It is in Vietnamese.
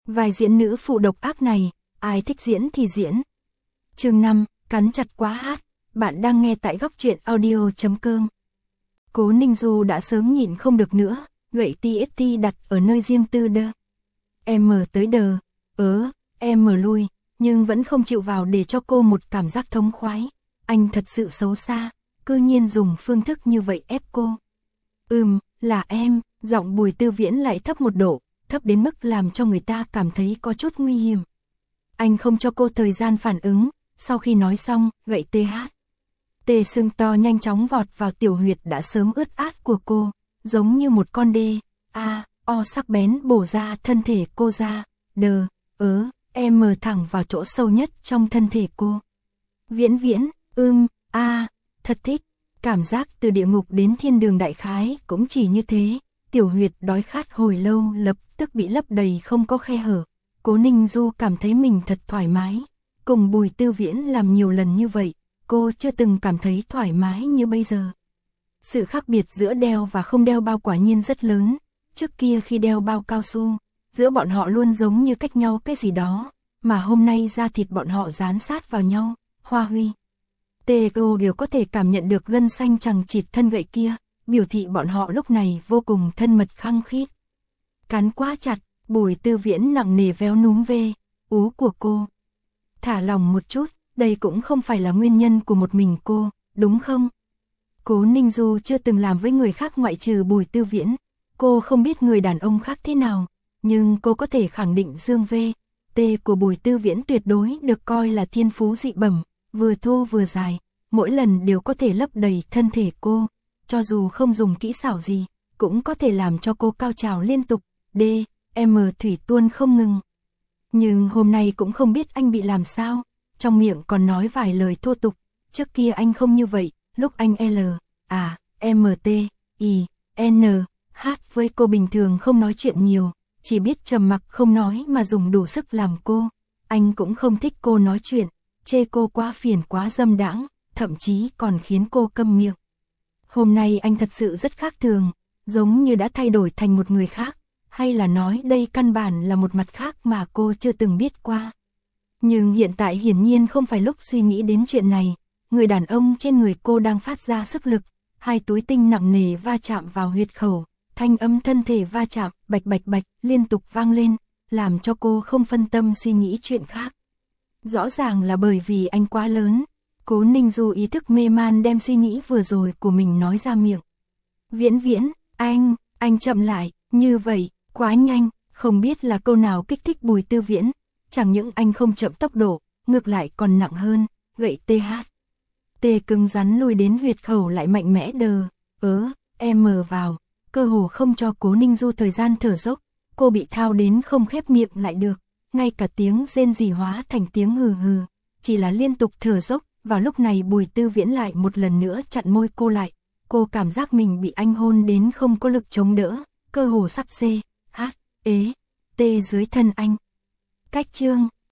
Vai diễn nữ phụ độc ác này, ai thích diễn thì diễn. Chương 5, cắn chặt quá hát. Bạn đang nghe tại góc truyện audio.com. Cố Ninh Du đã sớm nhịn không được nữa, gậy TST đặt ở nơi riêng tư đơ. Em tới đờ, em lui, nhưng vẫn không chịu vào để cho cô một cảm giác thống khoái. Anh thật sự xấu xa, cư nhiên dùng phương thức như vậy ép cô. Là em, giọng Bùi Tư Viễn lại thấp một độ, thấp đến mức làm cho người ta cảm thấy có chút nguy hiểm. Anh không cho cô thời gian phản ứng, sau khi nói xong, gậy tê sưng to nhanh chóng vọt vào tiểu huyệt đã sớm ướt át của cô, giống như một con đê, sắc bén bổ ra thân thể cô ra, em thẳng vào chỗ sâu nhất trong thân thể cô. Viễn, thật thích, cảm giác từ địa ngục đến thiên đường đại khái cũng chỉ như thế, tiểu huyệt đói khát hồi lâu lập tức bị lấp đầy không có khe hở. Cố Ninh Du cảm thấy mình thật thoải mái, cùng Bùi Tư Viễn làm nhiều lần như vậy, cô chưa từng cảm thấy thoải mái như bây giờ. Sự khác biệt giữa đeo và không đeo bao quả nhiên rất lớn, trước kia khi đeo bao cao su, giữa bọn họ luôn giống như cách nhau cái gì đó, mà hôm nay da thịt bọn họ dán sát vào nhau. Hoa Huy, Tê-cô đều có thể cảm nhận được gân xanh chằng chịt thân gậy kia, biểu thị bọn họ lúc này vô cùng thân mật khăng khít. Cắn quá chặt, Bùi Tư Viễn nặng nề véo núm ú của cô. Thả lòng một chút, đây cũng không phải là nguyên nhân của một mình cô, đúng không? Cố Ninh Du chưa từng làm với người khác ngoại trừ Bùi Tư Viễn, cô không biết người đàn ông khác thế nào, nhưng cô có thể khẳng định dương tê của Bùi Tư Viễn tuyệt đối được coi là thiên phú dị bẩm, vừa thô vừa dài, mỗi lần đều có thể lấp đầy thân thể cô, cho dù không dùng kỹ xảo gì, cũng có thể làm cho cô cao trào liên tục, thủy tuôn không ngừng. Nhưng hôm nay cũng không biết anh bị làm sao, trong miệng còn nói vài lời thô tục, trước kia anh không như vậy, lúc anh hát với cô bình thường không nói chuyện nhiều, chỉ biết trầm mặc không nói mà dùng đủ sức làm cô, anh cũng không thích cô nói chuyện, chê cô quá phiền quá dâm đãng, thậm chí còn khiến cô câm miệng. Hôm nay anh thật sự rất khác thường, giống như đã thay đổi thành một người khác, hay là nói đây căn bản là một mặt khác mà cô chưa từng biết qua. Nhưng hiện tại hiển nhiên không phải lúc suy nghĩ đến chuyện này, người đàn ông trên người cô đang phát ra sức lực, hai túi tinh nặng nề va chạm vào huyệt khẩu, thanh âm thân thể va chạm, bạch bạch bạch, liên tục vang lên, làm cho cô không phân tâm suy nghĩ chuyện khác. Rõ ràng là bởi vì anh quá lớn, Cố Ninh Du ý thức mê man đem suy nghĩ vừa rồi của mình nói ra miệng. Viễn, anh chậm lại, như vậy, quá nhanh, không biết là câu nào kích thích Bùi Tư Viễn, chẳng những anh không chậm tốc độ, ngược lại còn nặng hơn, gậy tê cứng rắn lùi đến huyệt khẩu lại mạnh mẽ em vào, cơ hồ không cho Cố Ninh Du thời gian thở dốc, cô bị thao đến không khép miệng lại được, ngay cả tiếng rên rỉ hóa thành tiếng hừ hừ, chỉ là liên tục thở dốc. Vào lúc này Bùi Tư Viễn lại một lần nữa chặn môi cô lại, cô cảm giác mình bị anh hôn đến không có lực chống đỡ, cơ hồ sắp tê dưới thân anh. Cách chương